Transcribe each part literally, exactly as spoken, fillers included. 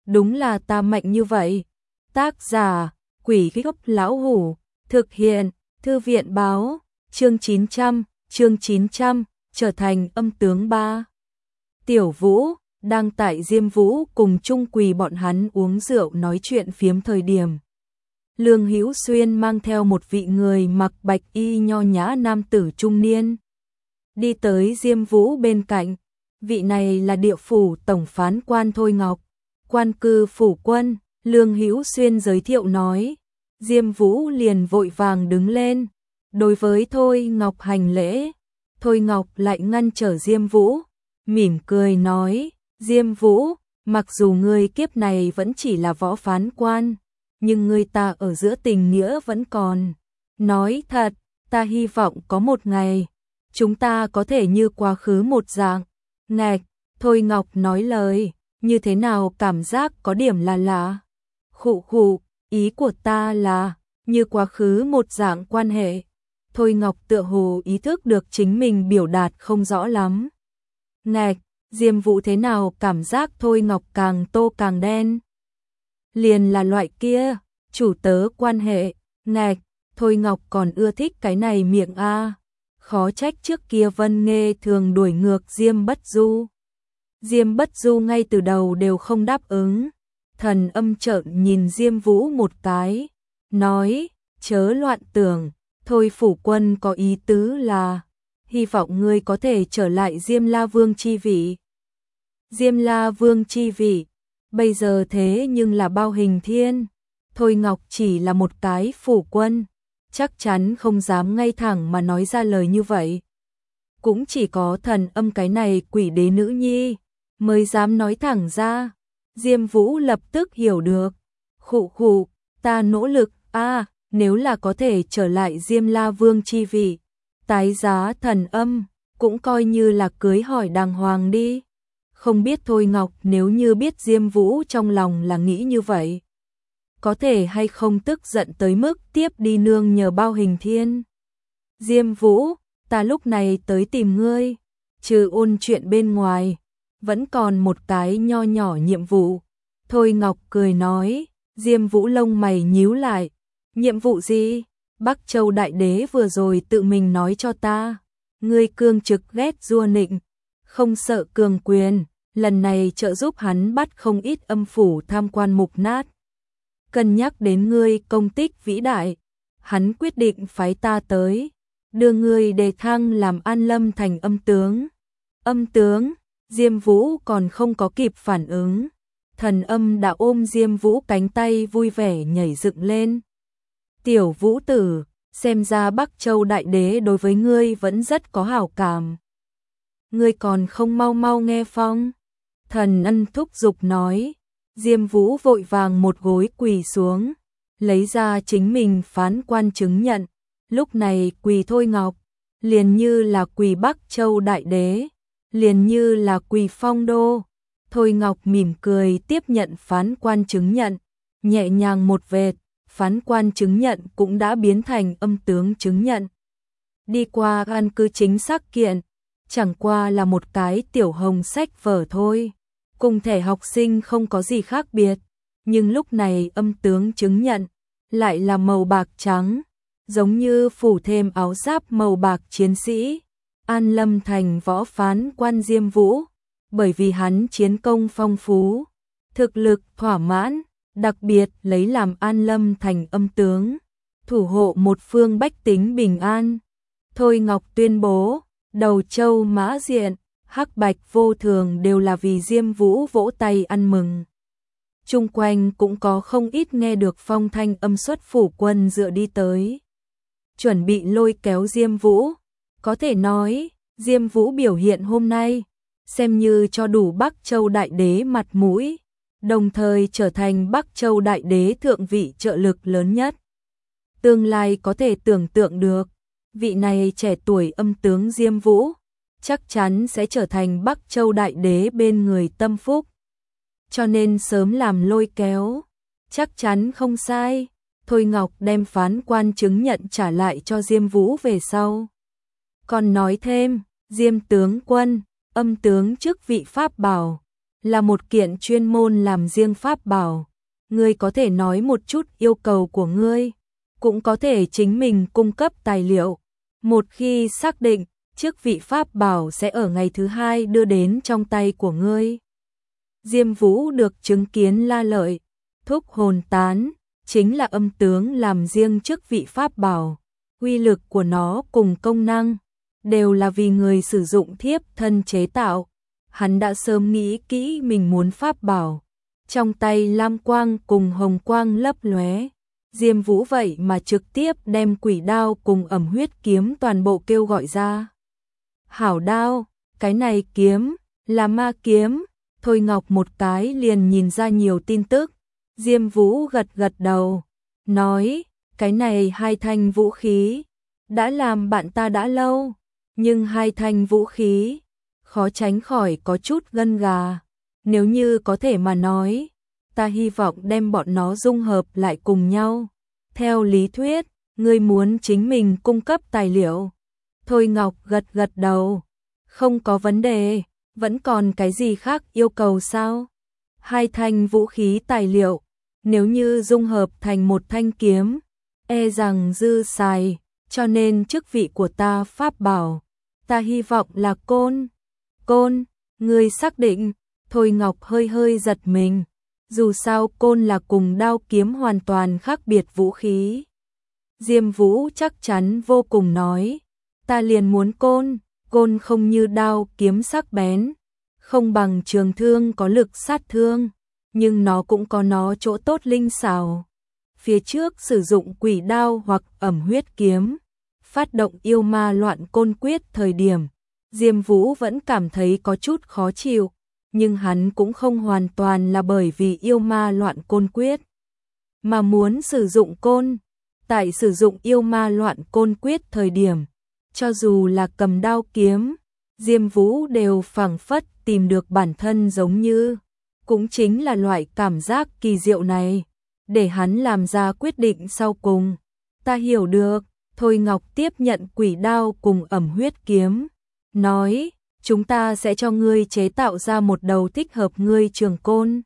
đúng là ta mạnh như vậy. Tác giả, Quỷ Gốc Lão Hủ, thực hiện, Thư viện báo, chương chín trăm, chương chín trăm, trở thành âm tướng ba. Tiểu Vũ, đang tại Diêm Vũ cùng Trung Quỳ bọn hắn uống rượu nói chuyện phiếm thời điểm. Lương Hữu Xuyên mang theo một vị người mặc bạch y nho nhã nam tử trung niên. Đi tới Diêm Vũ bên cạnh, vị này là địa phủ tổng phán quan Thôi Ngọc, quan cư phủ quân, Lương Hữu Xuyên giới thiệu nói. Diêm Vũ liền vội vàng đứng lên, đối với Thôi Ngọc hành lễ. Thôi Ngọc lại ngăn trở Diêm Vũ, mỉm cười nói, Diêm Vũ, mặc dù ngươi kiếp này vẫn chỉ là võ phán quan, nhưng ngươi ta ở giữa tình nghĩa vẫn còn. Nói thật, ta hy vọng có một ngày, chúng ta có thể như quá khứ một dạng. Ngạch, Thôi Ngọc nói lời, như thế nào cảm giác có điểm là lạ. Khụ khụ, ý của ta là, như quá khứ một dạng quan hệ. Thôi Ngọc tựa hồ ý thức được chính mình biểu đạt không rõ lắm. Ngạch, Diêm Vũ thế nào cảm giác Thôi Ngọc càng tô càng đen. Liền là loại kia, chủ tớ quan hệ. Ngạch, Thôi Ngọc còn ưa thích cái này miệng a. Khó trách trước kia Vân Nghê thường đuổi ngược Diêm Bất Du. Diêm Bất Du ngay từ đầu đều không đáp ứng. Thần Âm trợn nhìn Diêm Vũ một cái, nói, chớ loạn tưởng, Thôi phủ quân có ý tứ là, hy vọng ngươi có thể trở lại Diêm La Vương chi vị. Diêm La Vương chi vị, bây giờ thế nhưng là Bao Hình Thiên. Thôi Ngọc chỉ là một cái phủ quân, chắc chắn không dám ngay thẳng mà nói ra lời như vậy. Cũng chỉ có Thần Âm cái này quỷ đế nữ nhi mới dám nói thẳng ra. Diêm Vũ lập tức hiểu được. Khụ khụ, ta nỗ lực, a à, nếu là có thể trở lại Diêm La Vương chi vị, tái giá Thần Âm, cũng coi như là cưới hỏi đàng hoàng đi. Không biết Thôi Ngọc nếu như biết Diêm Vũ trong lòng là nghĩ như vậy, có thể hay không tức giận tới mức tiếp đi nương nhờ Bao Hình Thiên. Diêm Vũ, ta lúc này tới tìm ngươi, trừ ôn chuyện bên ngoài, vẫn còn một cái nho nhỏ nhiệm vụ. Thôi Ngọc cười nói. Diêm Vũ lông mày nhíu lại. Nhiệm vụ gì? Bắc Châu Đại Đế vừa rồi tự mình nói cho ta. Ngươi cương trực ghét Dua Nịnh, không sợ cường quyền, lần này trợ giúp hắn bắt không ít âm phủ tham quan mục nát. Cân nhắc đến ngươi công tích vĩ đại, hắn quyết định phái ta tới, đưa ngươi đề thăng làm An Lâm thành âm tướng. Âm tướng? Diêm Vũ còn không có kịp phản ứng, Thần Âm đã ôm Diêm Vũ cánh tay vui vẻ nhảy dựng lên. Tiểu Vũ tử, xem ra Bắc Châu Đại Đế đối với ngươi vẫn rất có hảo cảm. Ngươi còn không mau mau nghe phong. Thần Ân thúc giục nói. Diêm Vũ vội vàng một gối quỳ xuống, lấy ra chính mình phán quan chứng nhận. Lúc này quỳ Thôi Ngọc, liền như là quỳ Bắc Châu Đại Đế, liền như là quỳ Phong Đô. Thôi Ngọc mỉm cười tiếp nhận phán quan chứng nhận, nhẹ nhàng một vệt, phán quan chứng nhận cũng đã biến thành âm tướng chứng nhận. Đi qua căn cứ chính xác kiện, chẳng qua là một cái tiểu hồng sách vở thôi, cùng thể học sinh không có gì khác biệt, nhưng lúc này âm tướng chứng nhận lại là màu bạc trắng, giống như phủ thêm áo giáp màu bạc chiến sĩ. An Lâm thành võ phán quan Diêm Vũ, bởi vì hắn chiến công phong phú, thực lực thỏa mãn, đặc biệt lấy làm An Lâm thành âm tướng, thủ hộ một phương bách tính bình an. Thôi Ngọc tuyên bố, Đầu Châu Mã Diện, Hắc Bạch Vô Thường đều là vì Diêm Vũ vỗ tay ăn mừng. Chung quanh cũng có không ít nghe được phong thanh âm xuất phủ quân dựa đi tới, chuẩn bị lôi kéo Diêm Vũ. Có thể nói, Diêm Vũ biểu hiện hôm nay, xem như cho đủ Bắc Châu Đại Đế mặt mũi, đồng thời trở thành Bắc Châu Đại Đế thượng vị trợ lực lớn nhất. Tương lai có thể tưởng tượng được, vị này trẻ tuổi âm tướng Diêm Vũ, chắc chắn sẽ trở thành Bắc Châu Đại Đế bên người tâm phúc. Cho nên sớm làm lôi kéo, chắc chắn không sai. Thôi Ngọc đem phán quan chứng nhận trả lại cho Diêm Vũ về sau. Còn nói thêm, Diêm tướng quân, âm tướng chức vị pháp bảo, là một kiện chuyên môn làm riêng pháp bảo. Ngươi có thể nói một chút yêu cầu của ngươi, cũng có thể chính mình cung cấp tài liệu. Một khi xác định, chức vị pháp bảo sẽ ở ngày thứ hai đưa đến trong tay của ngươi. Diêm Vũ được chứng kiến La Lợi, thúc hồn tán, chính là âm tướng làm riêng chức vị pháp bảo. Uy lực của nó cùng công năng đều là vì người sử dụng thiếp thân chế tạo. Hắn đã sớm nghĩ kỹ mình muốn pháp bảo. Trong tay lam quang cùng hồng quang lấp lóe. Diêm Vũ vậy mà trực tiếp đem quỷ đao cùng ẩm huyết kiếm toàn bộ kêu gọi ra. Hảo đao, cái này kiếm, là ma kiếm. Thôi Ngọc một cái liền nhìn ra nhiều tin tức. Diêm Vũ gật gật đầu, nói, cái này hai thanh vũ khí, đã làm bạn ta đã lâu, nhưng hai thanh vũ khí, khó tránh khỏi có chút gân gà. Nếu như có thể mà nói, ta hy vọng đem bọn nó dung hợp lại cùng nhau. Theo lý thuyết, ngươi muốn chính mình cung cấp tài liệu. Thôi Ngọc gật gật đầu, không có vấn đề, vẫn còn cái gì khác yêu cầu sao? Hai thanh vũ khí tài liệu, nếu như dung hợp thành một thanh kiếm, e rằng dư xài, cho nên chức vị của ta pháp bảo, ta hy vọng là côn. Côn, ngươi xác định? Thôi Ngọc hơi hơi giật mình, dù sao côn là cùng đao kiếm hoàn toàn khác biệt vũ khí. Diêm Vũ chắc chắn vô cùng nói, ta liền muốn côn, côn không như đao kiếm sắc bén, không bằng trường thương có lực sát thương, nhưng nó cũng có nó chỗ tốt linh xảo. Phía trước sử dụng quỷ đao hoặc ẩm huyết kiếm, phát động yêu ma loạn côn quyết thời điểm, Diêm Vũ vẫn cảm thấy có chút khó chịu, nhưng hắn cũng không hoàn toàn là bởi vì yêu ma loạn côn quyết, mà muốn sử dụng côn. Tại sử dụng yêu ma loạn côn quyết thời điểm, cho dù là cầm đao kiếm, Diêm Vũ đều phảng phất tìm được bản thân giống như, cũng chính là loại cảm giác kỳ diệu này, để hắn làm ra quyết định sau cùng. Ta hiểu được. Thôi Ngọc tiếp nhận quỷ đao cùng ẩm huyết kiếm, nói, chúng ta sẽ cho ngươi chế tạo ra một đầu thích hợp ngươi trường côn.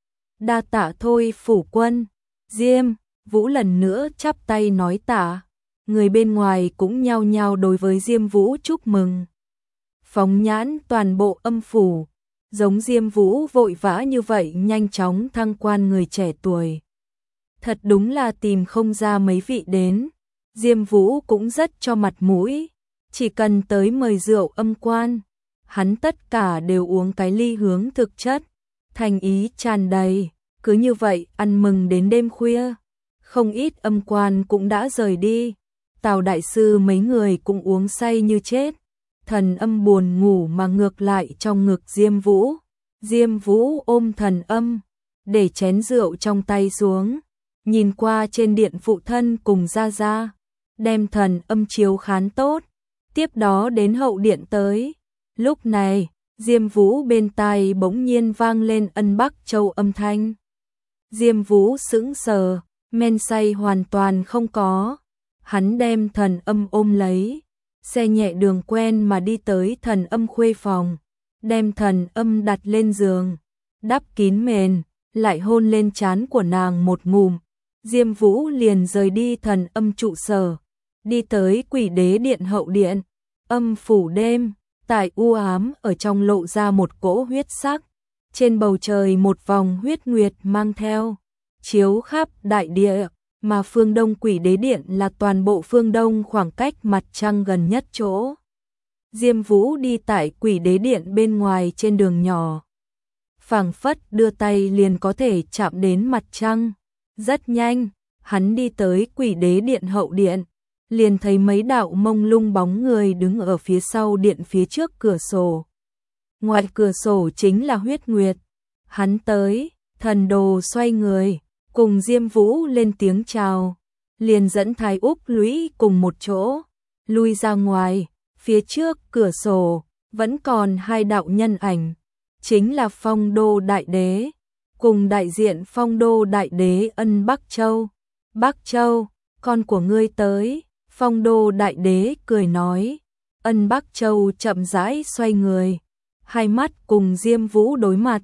Đa tạ Thôi phủ quân. Diêm Vũ lần nữa chắp tay nói tạ. Người bên ngoài cũng nhao nhao đối với Diêm Vũ chúc mừng. Phóng nhãn toàn bộ âm phủ, giống Diêm Vũ vội vã như vậy nhanh chóng thăng quan người trẻ tuổi, thật đúng là tìm không ra mấy vị đến. Diêm Vũ cũng rất cho mặt mũi, chỉ cần tới mời rượu âm quan, hắn tất cả đều uống cái ly hướng thực chất, thành ý tràn đầy, cứ như vậy ăn mừng đến đêm khuya. Không ít âm quan cũng đã rời đi, Tào đại sư mấy người cũng uống say như chết. Thần Âm buồn ngủ mà ngược lại trong ngực Diêm Vũ. Diêm Vũ ôm Thần Âm, để chén rượu trong tay xuống, nhìn qua trên điện phụ thân cùng Gia Gia, đem Thần Âm chiếu khán tốt, tiếp đó đến hậu điện tới. Lúc này, Diêm Vũ bên tai bỗng nhiên vang lên Ân Bắc Châu âm thanh. Diêm Vũ sững sờ, men say hoàn toàn không có. Hắn đem Thần Âm ôm lấy, xe nhẹ đường quen mà đi tới Thần Âm khuê phòng, đem Thần Âm đặt lên giường, đắp kín mền, lại hôn lên trán của nàng một ngụm. Diêm Vũ liền rời đi Thần Âm trụ sở, đi tới Quỷ Đế điện hậu điện. Âm phủ đêm, tại u ám ở trong lộ ra một cỗ huyết sắc, trên bầu trời một vòng huyết nguyệt mang theo, chiếu khắp đại địa, mà phương đông Quỷ Đế điện là toàn bộ phương đông khoảng cách mặt trăng gần nhất chỗ. Diêm Vũ đi tại Quỷ Đế điện bên ngoài trên đường nhỏ, phảng phất đưa tay liền có thể chạm đến mặt trăng. Rất nhanh, hắn đi tới Quỷ Đế điện hậu điện, liền thấy mấy đạo mông lung bóng người đứng ở phía sau điện phía trước cửa sổ. Ngoài cửa sổ chính là huyết nguyệt. Hắn tới, thần đồ xoay người, cùng Diêm Vũ lên tiếng chào, liền dẫn Thái Úc Lũy cùng một chỗ, lui ra ngoài. Phía trước cửa sổ, vẫn còn hai đạo nhân ảnh, chính là Phong Đô Đại Đế, cùng đại diện Phong Đô Đại Đế Ân Bắc Châu. Bắc Châu, con của ngươi tới. Phong Đô Đại Đế cười nói. Ân Bắc Châu chậm rãi xoay người, hai mắt cùng Diêm Vũ đối mặt,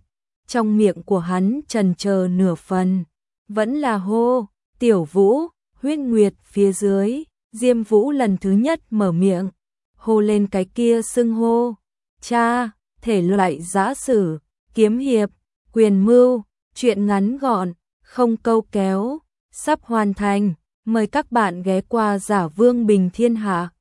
trong miệng của hắn trần chờ nửa phần, vẫn là hô, Tiểu Vũ, Huyết Nguyệt phía dưới, Diêm Vũ lần thứ nhất mở miệng, hô lên cái kia xưng hô, cha, thể loại giã sử, kiếm hiệp, quyền mưu, chuyện ngắn gọn, không câu kéo, sắp hoàn thành, mời các bạn ghé qua Giả Vương Bình Thiên Hạ.